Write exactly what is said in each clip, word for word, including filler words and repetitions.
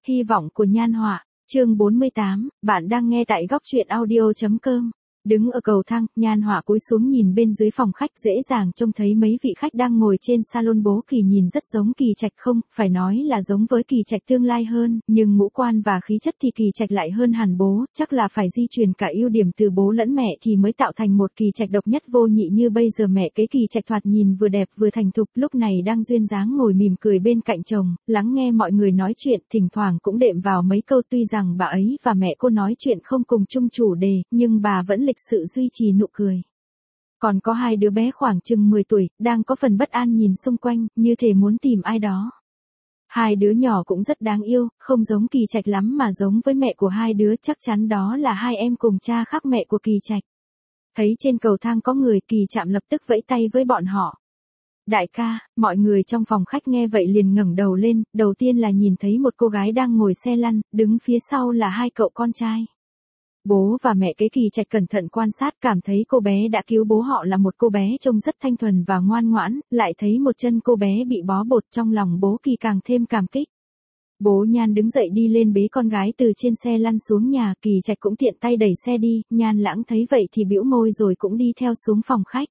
Hy vọng của Nhan Họa, chương bốn mươi tám, bạn đang nghe tại góc truyện audio chấm com. Đứng ở cầu thang, Nhan Họa cúi xuống nhìn bên dưới phòng khách, dễ dàng trông thấy mấy vị khách đang ngồi trên salon. Bố Kỳ nhìn rất giống Kỳ Trạch, không phải nói là giống với Kỳ Trạch tương lai hơn, nhưng ngũ quan và khí chất thì Kỳ Trạch lại hơn hẳn bố, chắc là phải di truyền cả ưu điểm từ bố lẫn mẹ thì mới tạo thành một Kỳ Trạch độc nhất vô nhị như bây giờ. Mẹ kế Kỳ Trạch thoạt nhìn vừa đẹp vừa thành thục, lúc này đang duyên dáng ngồi mỉm cười bên cạnh chồng, lắng nghe mọi người nói chuyện, thỉnh thoảng cũng đệm vào mấy câu. Tuy rằng bà ấy và mẹ cô nói chuyện không cùng chung chủ đề, nhưng bà vẫn lịch sự duy trì nụ cười. Còn có hai đứa bé khoảng chừng mười tuổi, đang có phần bất an nhìn xung quanh, như thể muốn tìm ai đó. Hai đứa nhỏ cũng rất đáng yêu, không giống Kỳ Trạch lắm mà giống với mẹ của hai đứa, chắc chắn đó là hai em cùng cha khác mẹ của Kỳ Trạch. Thấy trên cầu thang có người, Kỳ Trạm lập tức vẫy tay với bọn họ. Đại ca. Mọi người trong phòng khách nghe vậy liền ngẩng đầu lên, đầu tiên là nhìn thấy một cô gái đang ngồi xe lăn, đứng phía sau là hai cậu con trai. Bố và mẹ kế Kỳ Trạch cẩn thận quan sát, cảm thấy cô bé đã cứu bố họ là một cô bé trông rất thanh thuần và ngoan ngoãn, lại thấy một chân cô bé bị bó bột, trong lòng bố Kỳ càng thêm cảm kích. Bố Nhan đứng dậy đi lên bế con gái từ trên xe lăn xuống nhà, Kỳ Trạch cũng tiện tay đẩy xe đi, Nhan Lãng thấy vậy thì bĩu môi rồi cũng đi theo xuống phòng khách.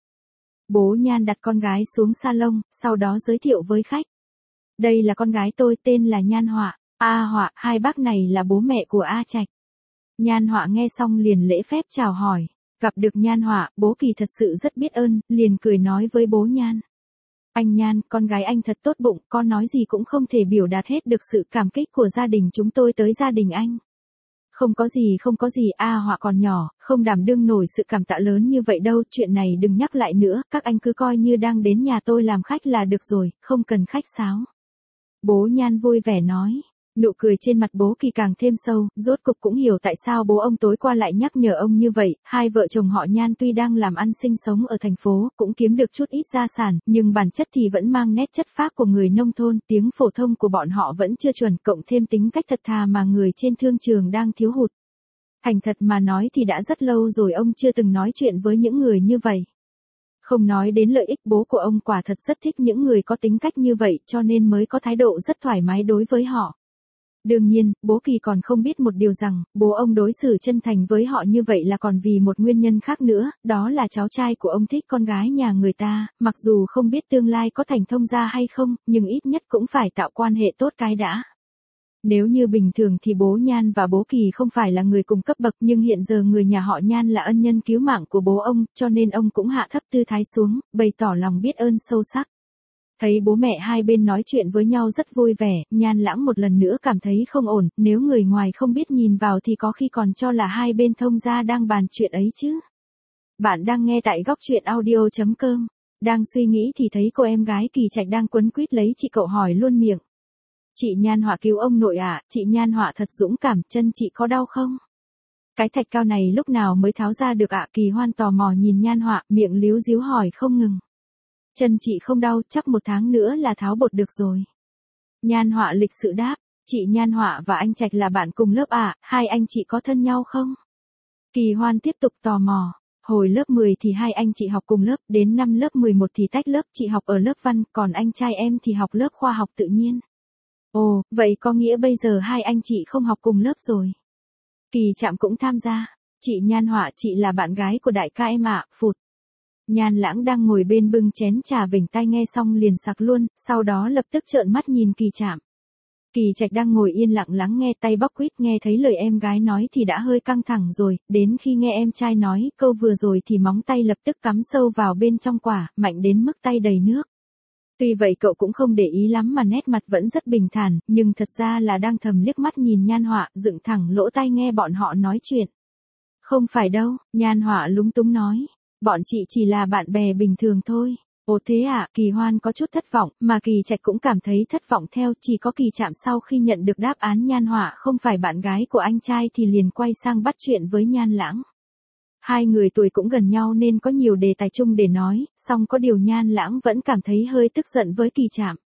Bố Nhan đặt con gái xuống salon, sau đó giới thiệu với khách. Đây là con gái tôi, tên là Nhan Họa. A Họa, hai bác này là bố mẹ của A Trạch. Nhan Họa nghe xong liền lễ phép chào hỏi. Gặp được Nhan Họa, bố Kỳ thật sự rất biết ơn, liền cười nói với bố Nhan. Anh Nhan, con gái anh thật tốt bụng, con nói gì cũng không thể biểu đạt hết được sự cảm kích của gia đình chúng tôi tới gia đình anh. Không có gì không có gì, A Họa còn nhỏ, không đảm đương nổi sự cảm tạ lớn như vậy đâu, chuyện này đừng nhắc lại nữa, các anh cứ coi như đang đến nhà tôi làm khách là được rồi, không cần khách sáo. Bố Nhan vui vẻ nói. Nụ cười trên mặt bố Kỳ càng thêm sâu, rốt cục cũng hiểu tại sao bố ông tối qua lại nhắc nhở ông như vậy. Hai vợ chồng họ Nhan tuy đang làm ăn sinh sống ở thành phố, cũng kiếm được chút ít gia sản, nhưng bản chất thì vẫn mang nét chất phác của người nông thôn, tiếng phổ thông của bọn họ vẫn chưa chuẩn, cộng thêm tính cách thật thà mà người trên thương trường đang thiếu hụt. Thành thật mà nói thì đã rất lâu rồi ông chưa từng nói chuyện với những người như vậy. Không nói đến lợi ích, bố của ông quả thật rất thích những người có tính cách như vậy, cho nên mới có thái độ rất thoải mái đối với họ. Đương nhiên, bố Kỳ còn không biết một điều rằng, bố ông đối xử chân thành với họ như vậy là còn vì một nguyên nhân khác nữa, đó là cháu trai của ông thích con gái nhà người ta, mặc dù không biết tương lai có thành thông gia hay không, nhưng ít nhất cũng phải tạo quan hệ tốt cái đã. Nếu như bình thường thì bố Nhan và bố Kỳ không phải là người cùng cấp bậc, nhưng hiện giờ người nhà họ Nhan là ân nhân cứu mạng của bố ông, cho nên ông cũng hạ thấp tư thái xuống, bày tỏ lòng biết ơn sâu sắc. Thấy bố mẹ hai bên nói chuyện với nhau rất vui vẻ, Nhan Lãng một lần nữa cảm thấy không ổn, nếu người ngoài không biết nhìn vào thì có khi còn cho là hai bên thông gia đang bàn chuyện ấy chứ. Bạn đang nghe tại góc truyện audio chấm com. Đang suy nghĩ thì thấy cô em gái Kỳ Trạch đang quấn quýt lấy chị cậu hỏi luôn miệng. Chị Nhan Họa cứu ông nội à, chị Nhan Họa thật dũng cảm, chân chị có đau không? Cái thạch cao này lúc nào mới tháo ra được ạ? Kỳ Hoan tò mò nhìn Nhan Họa, miệng líu díu hỏi không ngừng. Chân chị không đau, chắc một tháng nữa là tháo bột được rồi. Nhan Họa lịch sự đáp, chị Nhan Họa và anh Trạch là bạn cùng lớp à, hai anh chị có thân nhau không? Kỳ Hoan tiếp tục tò mò, hồi lớp mười thì hai anh chị học cùng lớp, đến năm lớp mười một thì tách lớp, chị học ở lớp văn, còn anh trai em thì học lớp khoa học tự nhiên. Ồ, vậy có nghĩa bây giờ hai anh chị không học cùng lớp rồi. Kỳ Trạm cũng tham gia, chị Nhan Họa chị là bạn gái của đại ca em ạ, phụt. Nhan Lãng đang ngồi bên bưng chén trà vểnh tai nghe xong liền sặc luôn, sau đó lập tức trợn mắt nhìn Kỳ Trạm. Kỳ Trạch đang ngồi yên lặng lắng nghe, tay bóc quýt, nghe thấy lời em gái nói thì đã hơi căng thẳng rồi, đến khi nghe em trai nói câu vừa rồi thì móng tay lập tức cắm sâu vào bên trong quả, mạnh đến mức tay đầy nước. Tuy vậy cậu cũng không để ý lắm mà nét mặt vẫn rất bình thản, nhưng thật ra là đang thầm liếc mắt nhìn Nhan Họa, dựng thẳng lỗ tai nghe bọn họ nói chuyện. Không phải đâu, Nhan Họa lúng túng nói. Bọn chị chỉ là bạn bè bình thường thôi. Ồ thế à, Kỳ Hoan có chút thất vọng, mà Kỳ Trạch cũng cảm thấy thất vọng theo, chỉ có Kỳ Trạm sau khi nhận được đáp án Nhan Họa không phải bạn gái của anh trai thì liền quay sang bắt chuyện với Nhan Lãng. Hai người tuổi cũng gần nhau nên có nhiều đề tài chung để nói, song có điều Nhan Lãng vẫn cảm thấy hơi tức giận với Kỳ Trạm.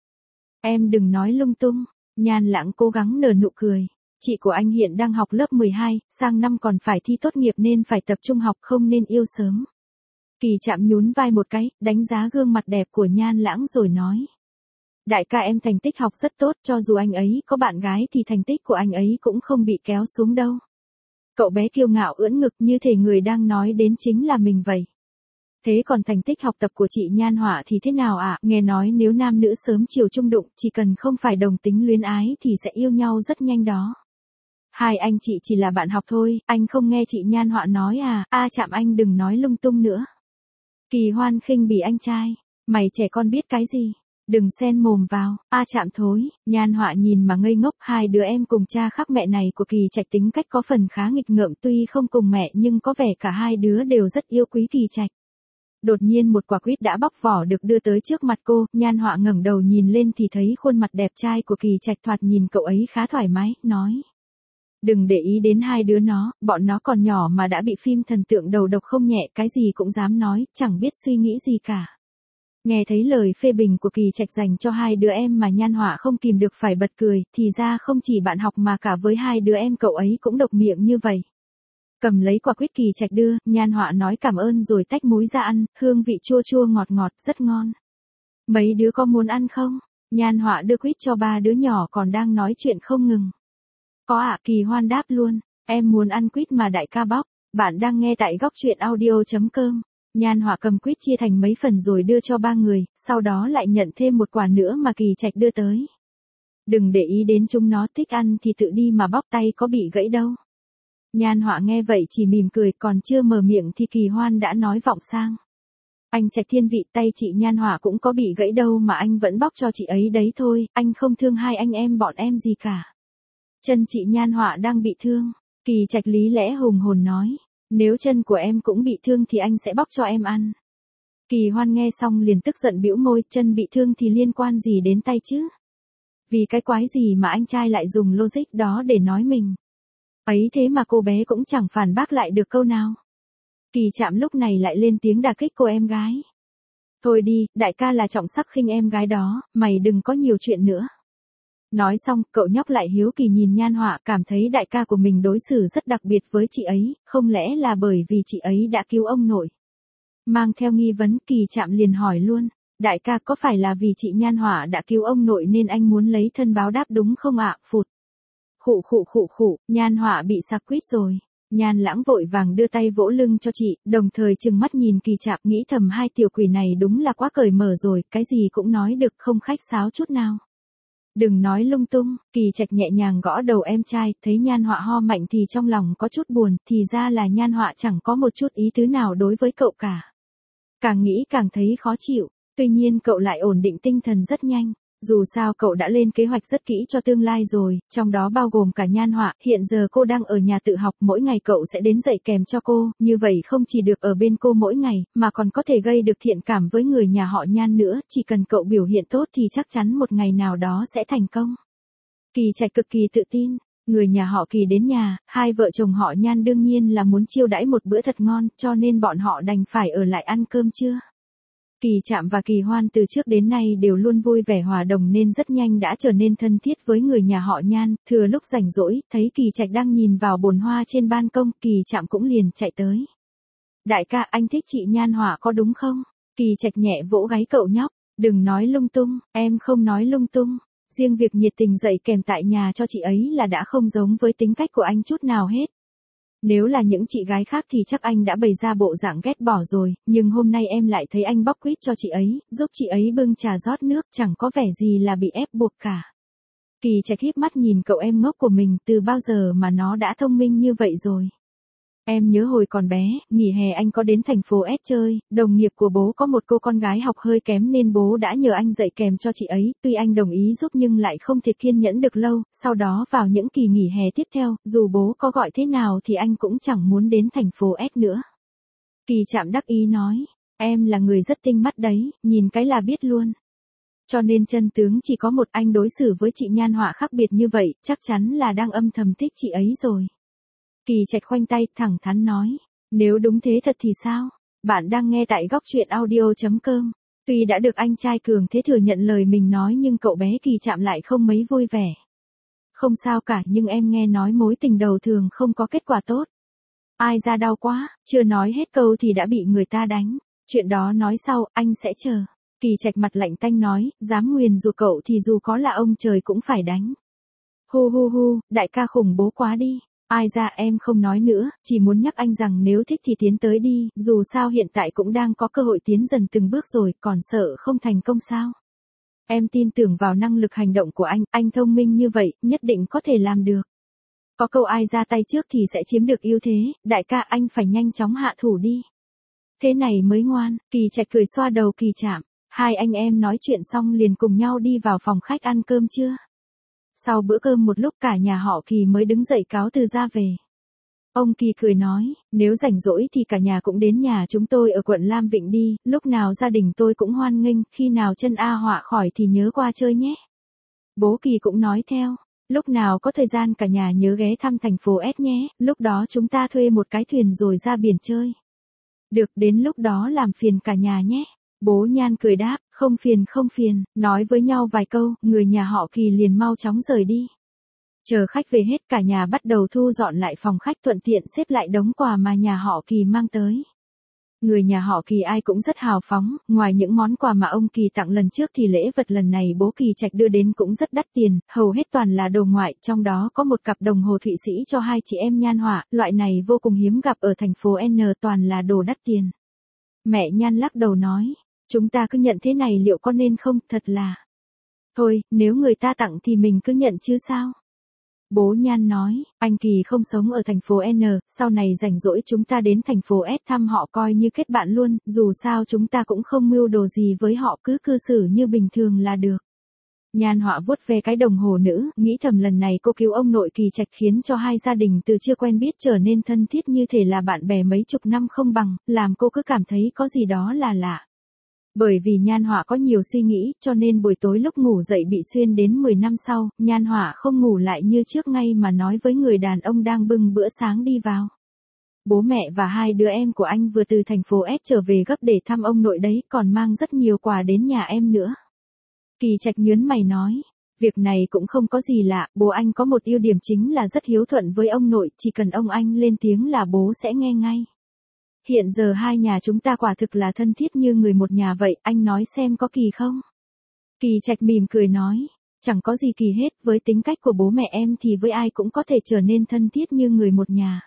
Em đừng nói lung tung, Nhan Lãng cố gắng nở nụ cười. Chị của anh hiện đang học lớp mười hai, sang năm còn phải thi tốt nghiệp nên phải tập trung học, không nên yêu sớm. Kỳ Trạm nhún vai một cái, đánh giá gương mặt đẹp của Nhan Lãng rồi nói. Đại ca em thành tích học rất tốt, cho dù anh ấy có bạn gái thì thành tích của anh ấy cũng không bị kéo xuống đâu. Cậu bé kiêu ngạo ưỡn ngực như thể người đang nói đến chính là mình vậy. Thế còn thành tích học tập của chị Nhan Họa thì thế nào ạ? À? Nghe nói nếu nam nữ sớm chiều chung đụng, chỉ cần không phải đồng tính luyến ái thì sẽ yêu nhau rất nhanh đó. Hai anh chị chỉ là bạn học thôi, anh không nghe chị Nhan Họa nói à? A Trạm anh đừng nói lung tung nữa. Kỳ Hoan khinh bỉ anh trai. Mày trẻ con biết cái gì? Đừng xen mồm vào. A Trạm thối. Nhan Họa nhìn mà ngây ngốc. Hai đứa em cùng cha khác mẹ này của Kỳ Trạch tính cách có phần khá nghịch ngợm, tuy không cùng mẹ nhưng có vẻ cả hai đứa đều rất yêu quý Kỳ Trạch. Đột nhiên một quả quýt đã bóc vỏ được đưa tới trước mặt cô. Nhan Họa ngẩng đầu nhìn lên thì thấy khuôn mặt đẹp trai của Kỳ Trạch, thoạt nhìn cậu ấy khá thoải mái, nói: đừng để ý đến hai đứa nó, bọn nó còn nhỏ mà đã bị phim thần tượng đầu độc không nhẹ, cái gì cũng dám nói, chẳng biết suy nghĩ gì cả. Nghe thấy lời phê bình của Kỳ Trạch dành cho hai đứa em mà Nhan Họa không kìm được phải bật cười, thì ra không chỉ bạn học mà cả với hai đứa em cậu ấy cũng độc miệng như vậy. Cầm lấy quả quýt Kỳ Trạch đưa, Nhan Họa nói cảm ơn rồi tách múi ra ăn, hương vị chua chua ngọt ngọt, rất ngon. Mấy đứa có muốn ăn không? Nhan Họa đưa quýt cho ba đứa nhỏ còn đang nói chuyện không ngừng. Có ạ, à, Kỳ Hoan đáp luôn, em muốn ăn quýt mà đại ca bóc. Bạn đang nghe tại góc truyện audio chấm com. Nhan Họa cầm quýt chia thành mấy phần rồi đưa cho ba người, sau đó lại nhận thêm một quả nữa mà Kỳ Trạch đưa tới. Đừng để ý đến chúng nó, thích ăn thì tự đi mà bóc, tay có bị gãy đâu. Nhan Họa nghe vậy chỉ mỉm cười, còn chưa mở miệng thì Kỳ Hoan đã nói vọng sang. Anh Trạch thiên vị, tay chị Nhan Họa cũng có bị gãy đâu mà anh vẫn bóc cho chị ấy đấy thôi, anh không thương hai anh em bọn em gì cả. Chân chị Nhan Họa đang bị thương. Kỳ Trạch lý lẽ hùng hồn nói. Nếu chân của em cũng bị thương thì anh sẽ bóc cho em ăn. Kỳ Hoan nghe xong liền tức giận bĩu môi, chân bị thương thì liên quan gì đến tay chứ? Vì cái quái gì mà anh trai lại dùng logic đó để nói mình? Ấy thế mà cô bé cũng chẳng phản bác lại được câu nào. Kỳ Trạm lúc này lại lên tiếng đả kích cô em gái. Thôi đi, đại ca là trọng sắc khinh em gái đó, mày đừng có nhiều chuyện nữa. Nói xong, cậu nhóc lại hiếu kỳ nhìn Nhan Họa, cảm thấy đại ca của mình đối xử rất đặc biệt với chị ấy, không lẽ là bởi vì chị ấy đã cứu ông nội. Mang theo nghi vấn, Kỳ Trạm liền hỏi luôn, đại ca có phải là vì chị Nhan Họa đã cứu ông nội nên anh muốn lấy thân báo đáp đúng không ạ? Phụt. Khụ khụ khụ khụ, Nhan Họa bị sặc quýt rồi. Nhan Lãng vội vàng đưa tay vỗ lưng cho chị, đồng thời trừng mắt nhìn Kỳ Trạm, nghĩ thầm hai tiểu quỷ này đúng là quá cởi mở rồi, cái gì cũng nói được, không khách sáo chút nào. Đừng nói lung tung. Kỳ Trạch nhẹ nhàng gõ đầu em trai, thấy Nhan Họa ho mạnh thì trong lòng có chút buồn, thì ra là Nhan Họa chẳng có một chút ý tứ nào đối với cậu cả. Càng nghĩ càng thấy khó chịu, tuy nhiên cậu lại ổn định tinh thần rất nhanh. Dù sao cậu đã lên kế hoạch rất kỹ cho tương lai rồi, trong đó bao gồm cả Nhan Họa, hiện giờ cô đang ở nhà tự học, mỗi ngày cậu sẽ đến dạy kèm cho cô, như vậy không chỉ được ở bên cô mỗi ngày, mà còn có thể gây được thiện cảm với người nhà họ Nhan nữa, chỉ cần cậu biểu hiện tốt thì chắc chắn một ngày nào đó sẽ thành công. Kỳ Trạch cực kỳ tự tin, người nhà họ Kỳ đến nhà, hai vợ chồng họ Nhan đương nhiên là muốn chiêu đãi một bữa thật ngon, cho nên bọn họ đành phải ở lại ăn cơm trưa. Kỳ Trạm và Kỳ Hoan từ trước đến nay đều luôn vui vẻ hòa đồng nên rất nhanh đã trở nên thân thiết với người nhà họ Nhan, thừa lúc rảnh rỗi, thấy Kỳ Trạch đang nhìn vào bồn hoa trên ban công, Kỳ Trạm cũng liền chạy tới. Đại ca, anh thích chị Nhan Họa có đúng không? Kỳ Trạch nhẹ vỗ gáy cậu nhóc, đừng nói lung tung, em không nói lung tung, riêng việc nhiệt tình dạy kèm tại nhà cho chị ấy là đã không giống với tính cách của anh chút nào hết. Nếu là những chị gái khác thì chắc anh đã bày ra bộ dạng ghét bỏ rồi, nhưng hôm nay em lại thấy anh bóc quýt cho chị ấy, giúp chị ấy bưng trà rót nước, chẳng có vẻ gì là bị ép buộc cả. Kỳ Trạch híp mắt nhìn cậu em ngốc của mình, từ bao giờ mà nó đã thông minh như vậy rồi. Em nhớ hồi còn bé, nghỉ hè anh có đến thành phố S chơi, đồng nghiệp của bố có một cô con gái học hơi kém nên bố đã nhờ anh dạy kèm cho chị ấy, tuy anh đồng ý giúp nhưng lại không thể kiên nhẫn được lâu, sau đó vào những kỳ nghỉ hè tiếp theo, dù bố có gọi thế nào thì anh cũng chẳng muốn đến thành phố S nữa. Kỳ Trạm đắc ý nói, em là người rất tinh mắt đấy, nhìn cái là biết luôn. Cho nên chân tướng chỉ có một, anh đối xử với chị Nhan Họa khác biệt như vậy, chắc chắn là đang âm thầm thích chị ấy rồi. Kỳ Trạch khoanh tay, thẳng thắn nói, nếu đúng thế thật thì sao? Bạn đang nghe tại góc truyện audio chấm com. Tuy đã được anh trai cường thế thừa nhận lời mình nói nhưng cậu bé Kỳ Trạm lại không mấy vui vẻ. Không sao cả, nhưng em nghe nói mối tình đầu thường không có kết quả tốt. Ai ra đau quá, chưa nói hết câu thì đã bị người ta đánh. Chuyện đó nói sau, anh sẽ chờ. Kỳ Trạch mặt lạnh tanh nói, dám nguyền rủa cậu thì dù có là ông trời cũng phải đánh. Hu hu hu, đại ca khủng bố quá đi. Ai ra em không nói nữa, chỉ muốn nhắc anh rằng nếu thích thì tiến tới đi, dù sao hiện tại cũng đang có cơ hội tiến dần từng bước rồi, còn sợ không thành công sao? Em tin tưởng vào năng lực hành động của anh, anh thông minh như vậy, nhất định có thể làm được. Có câu ai ra tay trước thì sẽ chiếm được ưu thế, đại ca anh phải nhanh chóng hạ thủ đi. Thế này mới ngoan, Kỳ Trạch cười xoa đầu Kỳ Trạm. Hai anh em nói chuyện xong liền cùng nhau đi vào phòng khách ăn cơm trưa. Sau bữa cơm một lúc cả nhà họ Kỳ mới đứng dậy cáo từ ra về. Ông Kỳ cười nói, nếu rảnh rỗi thì cả nhà cũng đến nhà chúng tôi ở quận Lam Vịnh đi, lúc nào gia đình tôi cũng hoan nghênh, khi nào chân A Họa khỏi thì nhớ qua chơi nhé. Bố Kỳ cũng nói theo, lúc nào có thời gian cả nhà nhớ ghé thăm thành phố S nhé, lúc đó chúng ta thuê một cái thuyền rồi ra biển chơi. Được, đến lúc đó làm phiền cả nhà nhé. Bố Nhan cười đáp, không phiền không phiền, nói với nhau vài câu, người nhà họ Kỳ liền mau chóng rời đi. Chờ khách về hết cả nhà bắt đầu thu dọn lại phòng khách thuận tiện xếp lại đống quà mà nhà họ Kỳ mang tới. Người nhà họ Kỳ ai cũng rất hào phóng, ngoài những món quà mà ông Kỳ tặng lần trước thì lễ vật lần này bố Kỳ Trạch đưa đến cũng rất đắt tiền, hầu hết toàn là đồ ngoại, trong đó có một cặp đồng hồ Thụy Sĩ cho hai chị em Nhan Họa, loại này vô cùng hiếm gặp ở thành phố N, toàn là đồ đắt tiền. Mẹ Nhan lắc đầu nói, chúng ta cứ nhận thế này liệu có nên không, thật là. Thôi, nếu người ta tặng thì mình cứ nhận chứ sao. Bố Nhan nói, anh Kỳ không sống ở thành phố N, sau này rảnh rỗi chúng ta đến thành phố S thăm họ coi như kết bạn luôn, dù sao chúng ta cũng không mưu đồ gì với họ, cứ cư xử như bình thường là được. Nhan Họa vuốt về cái đồng hồ nữ, nghĩ thầm lần này cô cứu ông nội Kỳ Trạch khiến cho hai gia đình từ chưa quen biết trở nên thân thiết như thể là bạn bè mấy chục năm không bằng, làm cô cứ cảm thấy có gì đó là lạ. Bởi vì Nhan Họa có nhiều suy nghĩ, cho nên buổi tối lúc ngủ dậy bị xuyên đến mười năm sau, Nhan Họa không ngủ lại như trước ngay mà nói với người đàn ông đang bưng bữa sáng đi vào. Bố mẹ và hai đứa em của anh vừa từ thành phố S trở về gấp để thăm ông nội đấy, còn mang rất nhiều quà đến nhà em nữa. Kỳ Trạch nhớn mày nói, việc này cũng không có gì lạ, bố anh có một ưu điểm chính là rất hiếu thuận với ông nội, chỉ cần ông anh lên tiếng là bố sẽ nghe ngay. Hiện giờ hai nhà chúng ta quả thực là thân thiết như người một nhà vậy, anh nói xem có kỳ không? Kỳ Trạch mỉm cười nói, chẳng có gì kỳ hết, với tính cách của bố mẹ em thì với ai cũng có thể trở nên thân thiết như người một nhà.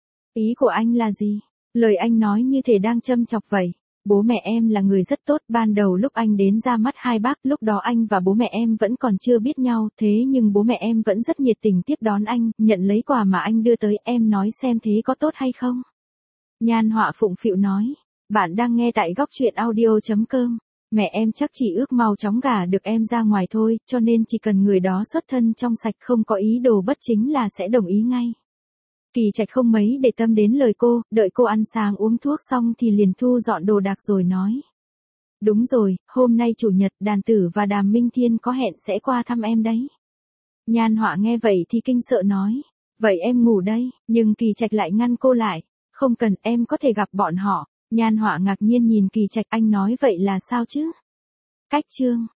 Ý của anh là gì? Lời anh nói như thể đang châm chọc vậy. Bố mẹ em là người rất tốt, ban đầu lúc anh đến ra mắt hai bác, lúc đó anh và bố mẹ em vẫn còn chưa biết nhau, thế nhưng bố mẹ em vẫn rất nhiệt tình tiếp đón anh, nhận lấy quà mà anh đưa tới, em nói xem thế có tốt hay không? Nhan Họa phụng phịu nói, bạn đang nghe tại góc truyện audio chấm com. Mẹ em chắc chỉ ước mau chóng gả được em ra ngoài thôi, cho nên chỉ cần người đó xuất thân trong sạch không có ý đồ bất chính là sẽ đồng ý ngay. Kỳ Trạch không mấy để tâm đến lời cô, đợi cô ăn sáng uống thuốc xong thì liền thu dọn đồ đạc rồi nói. Đúng rồi, hôm nay chủ nhật Đàn Tử và Đàm Minh Thiên có hẹn sẽ qua thăm em đấy. Nhan Họa nghe vậy thì kinh sợ nói, vậy em ngủ đây, nhưng Kỳ Trạch lại ngăn cô lại. Không cần, em có thể gặp bọn họ. Nhan Họa ngạc nhiên nhìn Kỳ Trạch, anh nói vậy là sao chứ? Cách chương